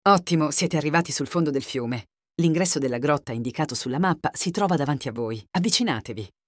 Ottimo, siete arrivati sul fondo del fiume. L'ingresso della grotta indicato sulla mappa si trova davanti a voi. Avvicinatevi.